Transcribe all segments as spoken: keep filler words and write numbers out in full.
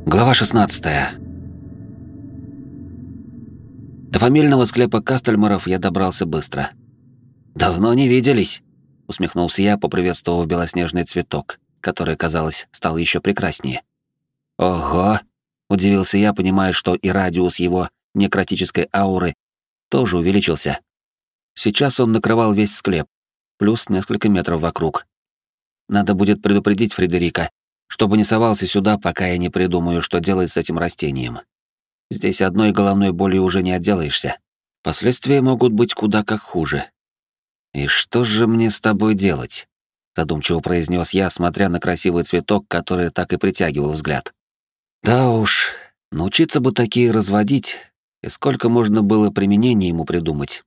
Глава шестнадцатая. До фамильного склепа Кастельмаров я добрался быстро. «Давно не виделись», — усмехнулся я, поприветствовав белоснежный цветок, который, казалось, стал еще прекраснее. «Ого!» — удивился я, понимая, что и радиус его некротической ауры тоже увеличился. Сейчас он накрывал весь склеп, плюс несколько метров вокруг. Надо будет предупредить Фредерика, чтобы не совался сюда, пока я не придумаю, что делать с этим растением. Здесь одной головной болью уже не отделаешься. Последствия могут быть куда как хуже. «И что же мне с тобой делать?» — задумчиво произнес я, смотря на красивый цветок, который так и притягивал взгляд. Да уж, научиться бы такие разводить, и сколько можно было применений ему придумать.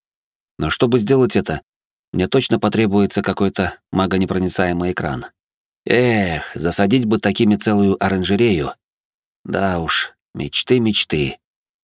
Но чтобы сделать это, мне точно потребуется какой-то магонепроницаемый экран. Эх, засадить бы такими целую оранжерею. Да уж, мечты, мечты.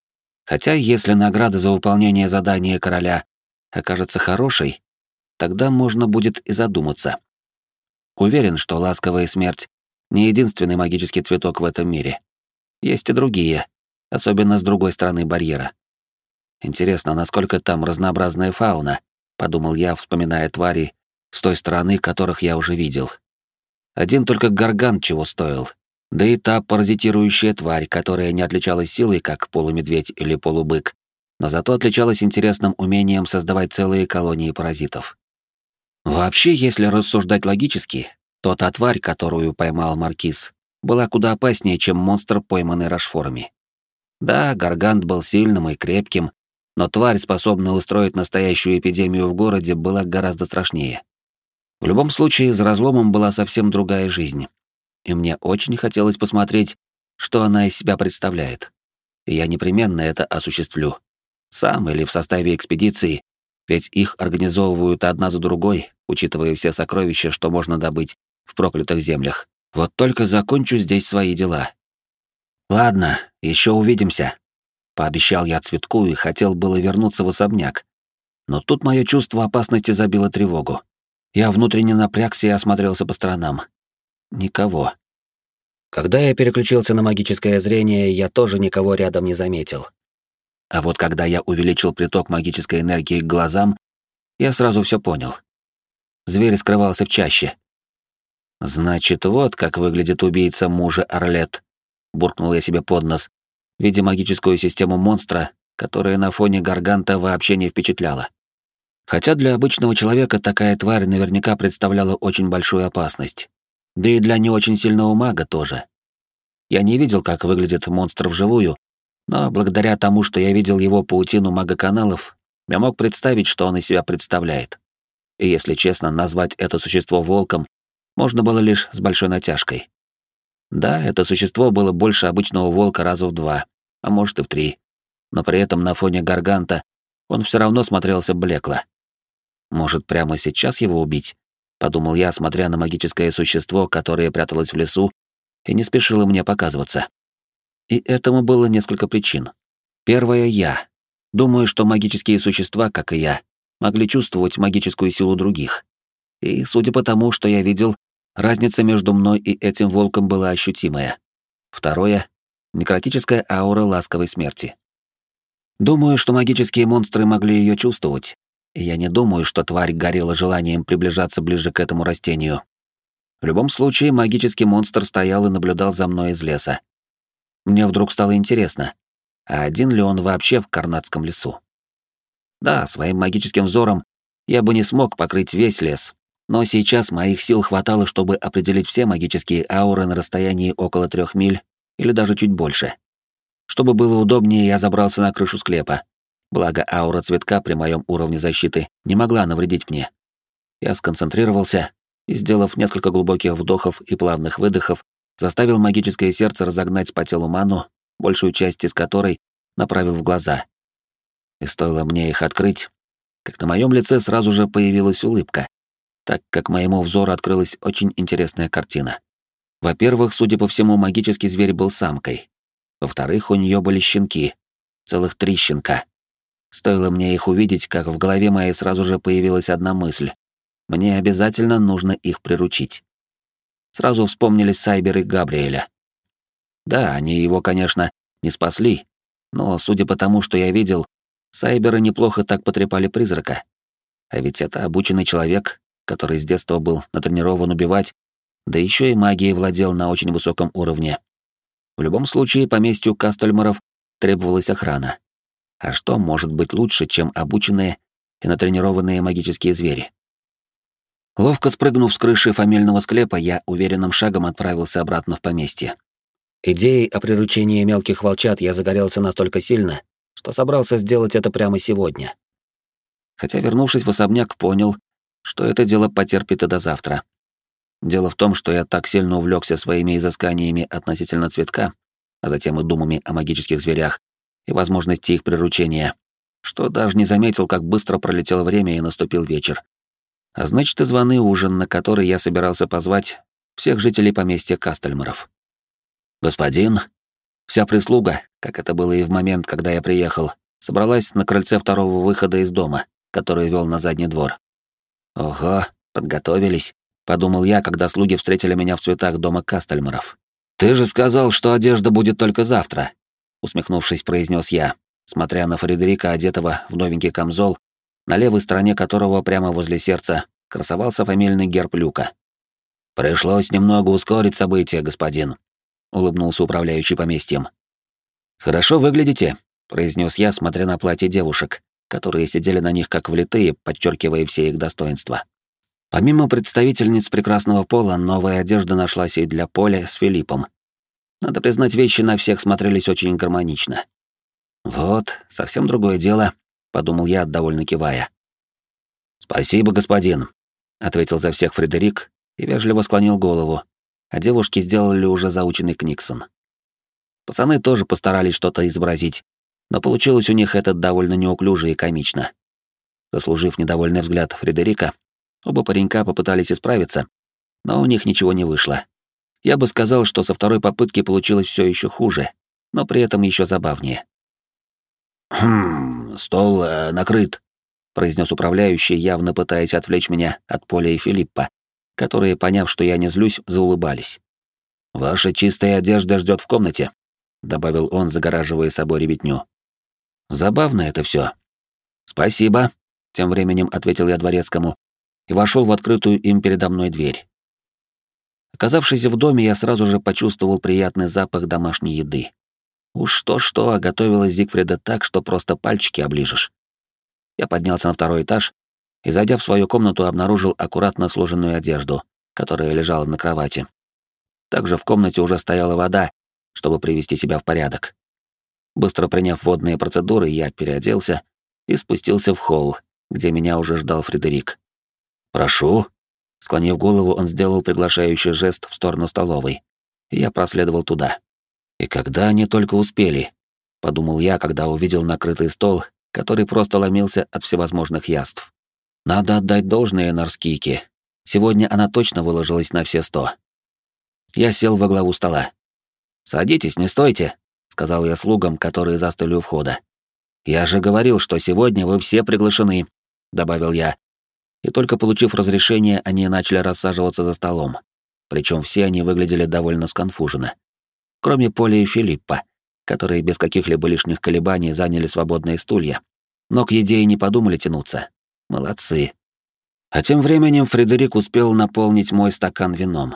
Хотя, если награда за выполнение задания короля окажется хорошей, тогда можно будет и задуматься. Уверен, что ласковая смерть — не единственный магический цветок в этом мире. Есть и другие, особенно с другой стороны барьера. Интересно, насколько там разнообразная фауна, подумал я, вспоминая твари с той стороны, которых я уже видел. Один только гаргант чего стоил. Да и та паразитирующая тварь, которая не отличалась силой, как полумедведь или полубык, но зато отличалась интересным умением создавать целые колонии паразитов. Вообще, если рассуждать логически, то та тварь, которую поймал Маркиз, была куда опаснее, чем монстр, пойманный Рашфорами. Да, гаргант был сильным и крепким, но тварь, способная устроить настоящую эпидемию в городе, была гораздо страшнее. В любом случае, за разломом была совсем другая жизнь, и мне очень хотелось посмотреть, что она из себя представляет. И я непременно это осуществлю. Сам или в составе экспедиции, ведь их организовывают одна за другой, учитывая все сокровища, что можно добыть в проклятых землях. Вот только закончу здесь свои дела. Ладно, еще увидимся. Пообещал я цветку и хотел было вернуться в особняк. Но тут мое чувство опасности забило тревогу. Я внутренне напрягся и осмотрелся по сторонам. Никого. Когда я переключился на магическое зрение, я тоже никого рядом не заметил. А вот когда я увеличил приток магической энергии к глазам, я сразу все понял. Зверь скрывался в чаще. «Значит, вот как выглядит убийца мужа Орлет», — буркнул я себе под нос, видя магическую систему монстра, которая на фоне гарганта вообще не впечатляла. Хотя для обычного человека такая тварь наверняка представляла очень большую опасность. Да и для не очень сильного мага тоже. Я не видел, как выглядит монстр вживую, но благодаря тому, что я видел его паутину магоканалов, я мог представить, что он из себя представляет. И если честно, назвать это существо волком можно было лишь с большой натяжкой. Да, это существо было больше обычного волка раза в два, а может и в три, но при этом на фоне гарганта он все равно смотрелся блекло. Может, прямо сейчас его убить? Подумал я, смотря на магическое существо, которое пряталось в лесу и не спешило мне показываться. И этому было несколько причин. Первое — я. Думаю, что магические существа, как и я, могли чувствовать магическую силу других. И, судя по тому, что я видел, разница между мной и этим волком была ощутимая. Второе — некротическая аура ласковой смерти. Думаю, что магические монстры могли ее чувствовать, и я не думаю, что тварь горела желанием приближаться ближе к этому растению. В любом случае, магический монстр стоял и наблюдал за мной из леса. Мне вдруг стало интересно, а один ли он вообще в Карнатском лесу? Да, своим магическим взором я бы не смог покрыть весь лес, но сейчас моих сил хватало, чтобы определить все магические ауры на расстоянии около трех миль или даже чуть больше. Чтобы было удобнее, я забрался на крышу склепа, благо аура цветка при моем уровне защиты не могла навредить мне. Я сконцентрировался и, сделав несколько глубоких вдохов и плавных выдохов, заставил магическое сердце разогнать по телу ману, большую часть из которой направил в глаза. И стоило мне их открыть, как на моем лице сразу же появилась улыбка, так как моему взору открылась очень интересная картина. Во-первых, судя по всему, магический зверь был самкой. Во-вторых, у нее были щенки, целых три щенка. Стоило мне их увидеть, как в голове моей сразу же появилась одна мысль. Мне обязательно нужно их приручить. Сразу вспомнились Сайбер и Габриэля. Да, они его, конечно, не спасли, но, судя по тому, что я видел, сайберы неплохо так потрепали призрака. А ведь это обученный человек, который с детства был натренирован убивать, да еще и магией владел на очень высоком уровне. В любом случае, поместью Кастельмаров требовалась охрана. А что может быть лучше, чем обученные и натренированные магические звери? Ловко спрыгнув с крыши фамильного склепа, я уверенным шагом отправился обратно в поместье. Идеей о приручении мелких волчат я загорелся настолько сильно, что собрался сделать это прямо сегодня. Хотя, вернувшись в особняк, понял, что это дело потерпит и до завтра. Дело в том, что я так сильно увлекся своими изысканиями относительно цветка, а затем и думами о магических зверях и возможности их приручения, что даже не заметил, как быстро пролетело время и наступил вечер. А значит, и званый ужин, на который я собирался позвать всех жителей поместья Кастельмаров. «Господин», вся прислуга, как это было и в момент, когда я приехал, собралась на крыльце второго выхода из дома, который вел на задний двор. «Ого, подготовились», — подумал я, когда слуги встретили меня в цветах дома Кастельмаров. «Ты же сказал, что одежда будет только завтра», — усмехнувшись, произнес я, смотря на Фредерика, одетого в новенький камзол, на левой стороне которого прямо возле сердца красовался фамильный герб Люка. «Пришлось немного ускорить события, господин», — улыбнулся управляющий поместьем. «Хорошо выглядите», — произнес я, смотря на платье девушек, которые сидели на них как влитые, подчеркивая все их достоинства. Помимо представительниц прекрасного пола, новая одежда нашлась и для Поля с Филиппом. Надо признать, вещи на всех смотрелись очень гармонично. «Вот, совсем другое дело», — подумал я, довольно кивая. «Спасибо, господин», — ответил за всех Фредерик и вежливо склонил голову, а девушки сделали уже заученный книксон. Пацаны тоже постарались что-то изобразить, но получилось у них это довольно неуклюже и комично. Заслужив недовольный взгляд Фредерика, оба паренька попытались исправиться, но у них ничего не вышло. Я бы сказал, что со второй попытки получилось все еще хуже, но при этом еще забавнее. «Хм, стол э, накрыт», — произнес управляющий, явно пытаясь отвлечь меня от Поля и Филиппа, которые, поняв, что я не злюсь, заулыбались. «Ваша чистая одежда ждет в комнате», — добавил он, загораживая собой ребятню. «Забавно это все. «Спасибо», — тем временем ответил я дворецкому и вошел в открытую им передо мной дверь. Оказавшись в доме, я сразу же почувствовал приятный запах домашней еды. Уж что-что, а готовила Зигфрида так, что просто пальчики оближешь. Я поднялся на второй этаж и, зайдя в свою комнату, обнаружил аккуратно сложенную одежду, которая лежала на кровати. Также в комнате уже стояла вода, чтобы привести себя в порядок. Быстро приняв водные процедуры, я переоделся и спустился в холл, где меня уже ждал Фредерик. «Прошу». Склонив голову, он сделал приглашающий жест в сторону столовой, и я проследовал туда. «И когда они только успели?» — подумал я, когда увидел накрытый стол, который просто ломился от всевозможных яств. Надо отдать должное Нарскийке. Сегодня она точно выложилась на все сто. Я сел во главу стола. «Садитесь, не стойте», — сказал я слугам, которые застыли у входа. «Я же говорил, что сегодня вы все приглашены», — добавил я. И только получив разрешение, они начали рассаживаться за столом. Причем все они выглядели довольно сконфуженно. Кроме Поля и Филиппа, которые без каких-либо лишних колебаний заняли свободные стулья, но к еде и не подумали тянуться. Молодцы. А тем временем Фредерик успел наполнить мой стакан вином.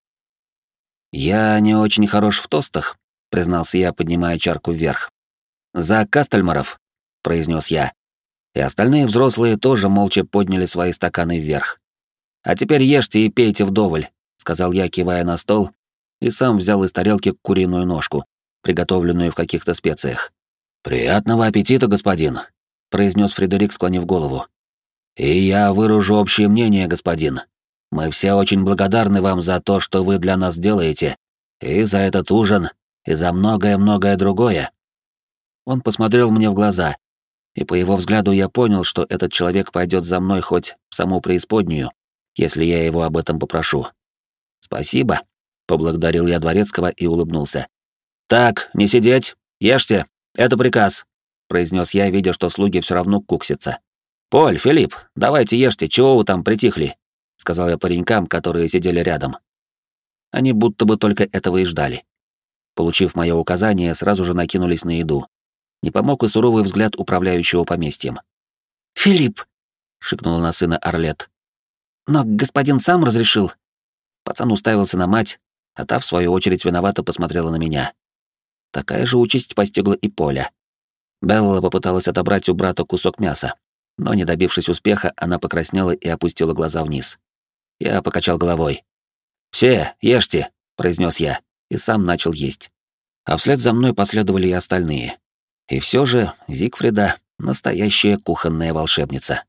«Я не очень хорош в тостах», — признался я, поднимая чарку вверх. «За Кастельмаров», — произнес я. И остальные взрослые тоже молча подняли свои стаканы вверх. «А теперь ешьте и пейте вдоволь», — сказал я, кивая на стол, и сам взял из тарелки куриную ножку, приготовленную в каких-то специях. «Приятного аппетита, господин», — произнес Фредерик, склонив голову. «И я выражу общее мнение, господин. Мы все очень благодарны вам за то, что вы для нас делаете, и за этот ужин, и за многое-многое другое». Он посмотрел мне в глаза, и по его взгляду я понял, что этот человек пойдет за мной хоть в саму преисподнюю, если я его об этом попрошу. «Спасибо», — поблагодарил я дворецкого и улыбнулся. «Так, не сидеть, ешьте, это приказ», — произнес я, видя, что слуги все равно куксятся. «Поль, Филипп, давайте ешьте, чего вы там притихли?» — сказал я паренькам, которые сидели рядом. Они будто бы только этого и ждали. получив мое указание, сразу же накинулись на еду. Не помог и суровый взгляд управляющего поместьем. «Филипп!» — шикнула на сына Орлет. «Но господин сам разрешил». Пацан уставился на мать, а та, в свою очередь, виновато посмотрела на меня. Такая же участь постигла и Поля. Белла попыталась отобрать у брата кусок мяса, но, не добившись успеха, она покраснела и опустила глаза вниз. Я покачал головой. «Все, ешьте», — произнес я, и сам начал есть. А вслед за мной последовали и остальные. И все же Зигфрида — настоящая кухонная волшебница.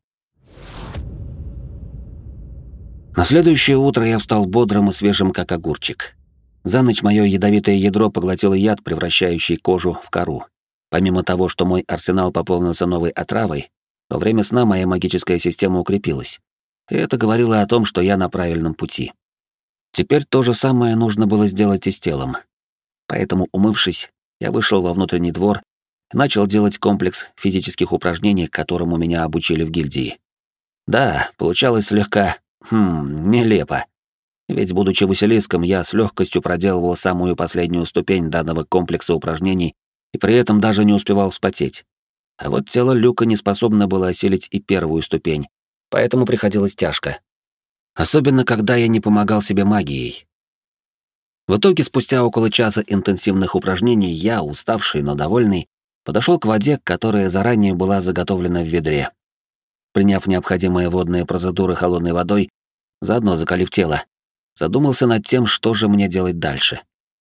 На следующее утро я встал бодрым и свежим, как огурчик. За ночь мое ядовитое ядро поглотило яд, превращающий кожу в кору. Помимо того, что мой арсенал пополнился новой отравой, во время сна моя магическая система укрепилась. И это говорило о том, что я на правильном пути. Теперь то же самое нужно было сделать и с телом. Поэтому, умывшись, я вышел во внутренний двор и начал делать комплекс физических упражнений, которому меня обучили в гильдии. Да, получалось слегка, хм, нелепо. Ведь, будучи Василиском, я с легкостью проделывал самую последнюю ступень данного комплекса упражнений и при этом даже не успевал вспотеть. А вот тело Люка не способно было осилить и первую ступень, поэтому приходилось тяжко. Особенно, когда я не помогал себе магией. В итоге, спустя около часа интенсивных упражнений, я, уставший, но довольный, подошел к воде, которая заранее была заготовлена в ведре. Приняв необходимые водные процедуры холодной водой, заодно закалив тело, задумался над тем, что же мне делать дальше.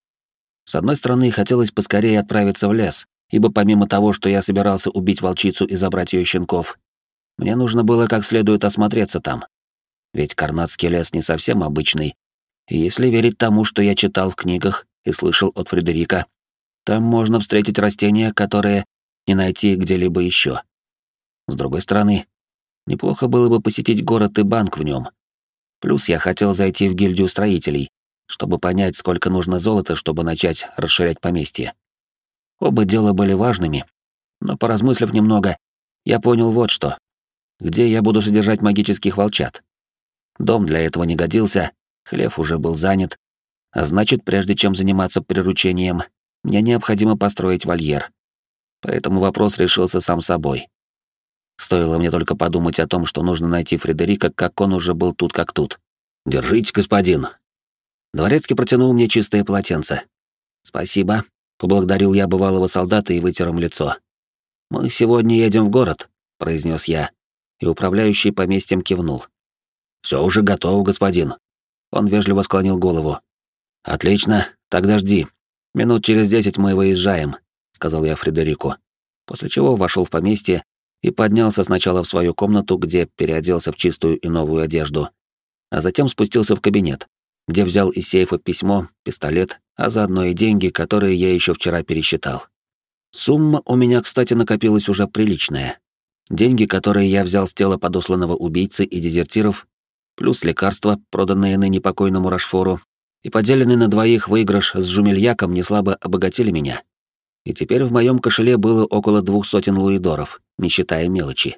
С одной стороны, хотелось поскорее отправиться в лес, ибо помимо того, что я собирался убить волчицу и забрать ее щенков, мне нужно было как следует осмотреться там. Ведь Карнатский лес не совсем обычный, и если верить тому, что я читал в книгах и слышал от Фредерика, там можно встретить растения, которые не найти где-либо еще. С другой стороны, неплохо было бы посетить город и банк в нем. Плюс я хотел зайти в гильдию строителей, чтобы понять, сколько нужно золота, чтобы начать расширять поместье. Оба дела были важными, но, поразмыслив немного, я понял вот что. Где я буду содержать магических волчат? Дом для этого не годился, хлев уже был занят, а значит, прежде чем заниматься приручением, мне необходимо построить вольер. Поэтому вопрос решился сам собой. Стоило мне только подумать о том, что нужно найти Фредерика, как он уже был тут как тут. «Держите, господин». Дворецкий протянул мне чистое полотенце. «Спасибо», — поблагодарил я бывалого солдата и вытер им лицо. «Мы сегодня едем в город», — произнес я, и управляющий поместьем кивнул. «Все уже готово, господин». Он вежливо склонил голову. «Отлично, тогда жди. Минут через десять мы выезжаем», — сказал я Фредерику, после чего вошел в поместье и поднялся сначала в свою комнату, где переоделся в чистую и новую одежду, а затем спустился в кабинет, где взял из сейфа письмо, пистолет, а заодно и деньги, которые я еще вчера пересчитал. Сумма у меня, кстати, накопилась уже приличная. Деньги, которые я взял с тела подосланного убийцы и дезертиров, плюс лекарства, проданные ныне покойному Рашфору, и поделенный на двоих выигрыш с Жумельяком неслабо обогатили меня. И теперь в моем кошеле было около двух сотен луидоров, не считая мелочи.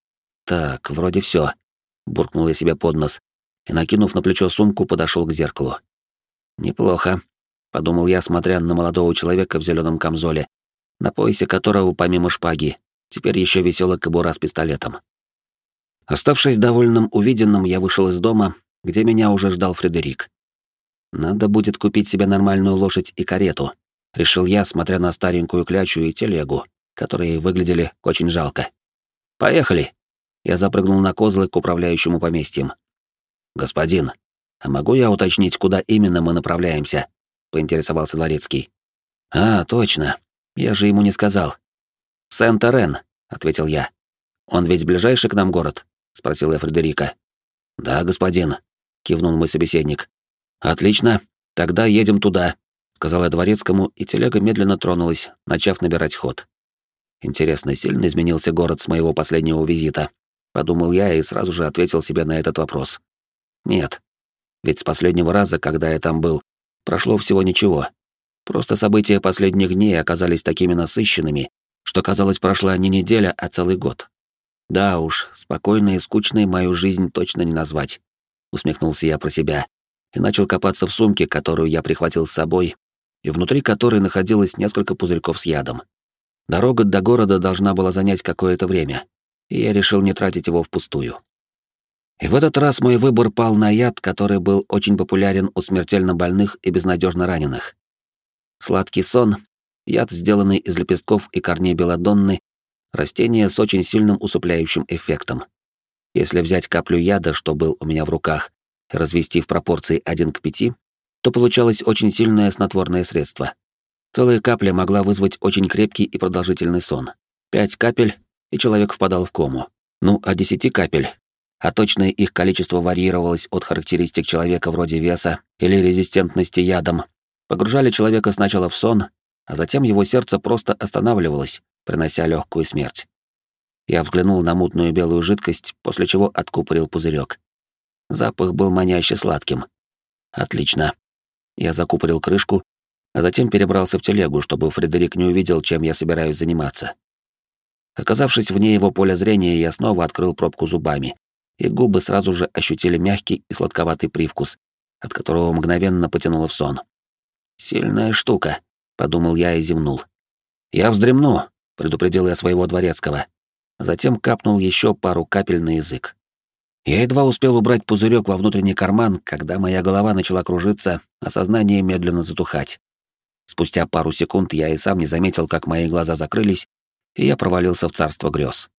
«Так, вроде все, буркнул я себе под нос и, накинув на плечо сумку, подошел к зеркалу. «Неплохо», — подумал я, смотря на молодого человека в зеленом камзоле, на поясе которого, помимо шпаги, теперь еще висела кобура с пистолетом. Оставшись довольным увиденным, я вышел из дома, где меня уже ждал Фредерик. «Надо будет купить себе нормальную лошадь и карету», — решил я, смотря на старенькую клячу и телегу, которые выглядели очень жалко. «Поехали!» Я запрыгнул на козлы к управляющему поместьем. «Господин, а могу я уточнить, куда именно мы направляемся?» — поинтересовался дворецкий. «А, точно. Я же ему не сказал». «Сент-Эрен», — ответил я. «Он ведь ближайший к нам город?» — спросил я Фредерика. «Да, господин», — кивнул мой собеседник. «Отлично, тогда едем туда», — сказал я дворецкому, и телега медленно тронулась, начав набирать ход. Интересно, сильно изменился город с моего последнего визита? Подумал я и сразу же ответил себе на этот вопрос. Нет. Ведь с последнего раза, когда я там был, прошло всего ничего. Просто события последних дней оказались такими насыщенными, что, казалось, прошла не неделя, а целый год. Да уж, спокойной и скучной мою жизнь точно не назвать. Усмехнулся я про себя и начал копаться в сумке, которую я прихватил с собой, и внутри которой находилось несколько пузырьков с ядом. Дорога до города должна была занять какое-то время, и я решил не тратить его впустую. И в этот раз мой выбор пал на яд, который был очень популярен у смертельно больных и безнадежно раненых. Сладкий сон — яд, сделанный из лепестков и корней белладонны, растение с очень сильным усыпляющим эффектом. Если взять каплю яда, что был у меня в руках, и развести в пропорции один к пяти, то получалось очень сильное снотворное средство. Целая капля могла вызвать очень крепкий и продолжительный сон. Пять капель, и человек впадал в кому. Ну, а десяти капель, а точное их количество варьировалось от характеристик человека вроде веса или резистентности ядом, погружали человека сначала в сон, а затем его сердце просто останавливалось, принося легкую смерть. Я взглянул на мутную белую жидкость, после чего откупорил пузырек. Запах был маняще сладким. Отлично. Я закупорил крышку, а затем перебрался в телегу, чтобы Фредерик не увидел, чем я собираюсь заниматься. Оказавшись вне его поля зрения, я снова открыл пробку зубами, и губы сразу же ощутили мягкий и сладковатый привкус, от которого мгновенно потянуло в сон. «Сильная штука», — подумал я и зевнул. «Я вздремну», — предупредил я своего дворецкого. Затем капнул еще пару капель на язык. Я едва успел убрать пузырек во внутренний карман, когда моя голова начала кружиться, а сознание медленно затухать. Спустя пару секунд я и сам не заметил, как мои глаза закрылись, и я провалился в царство грез.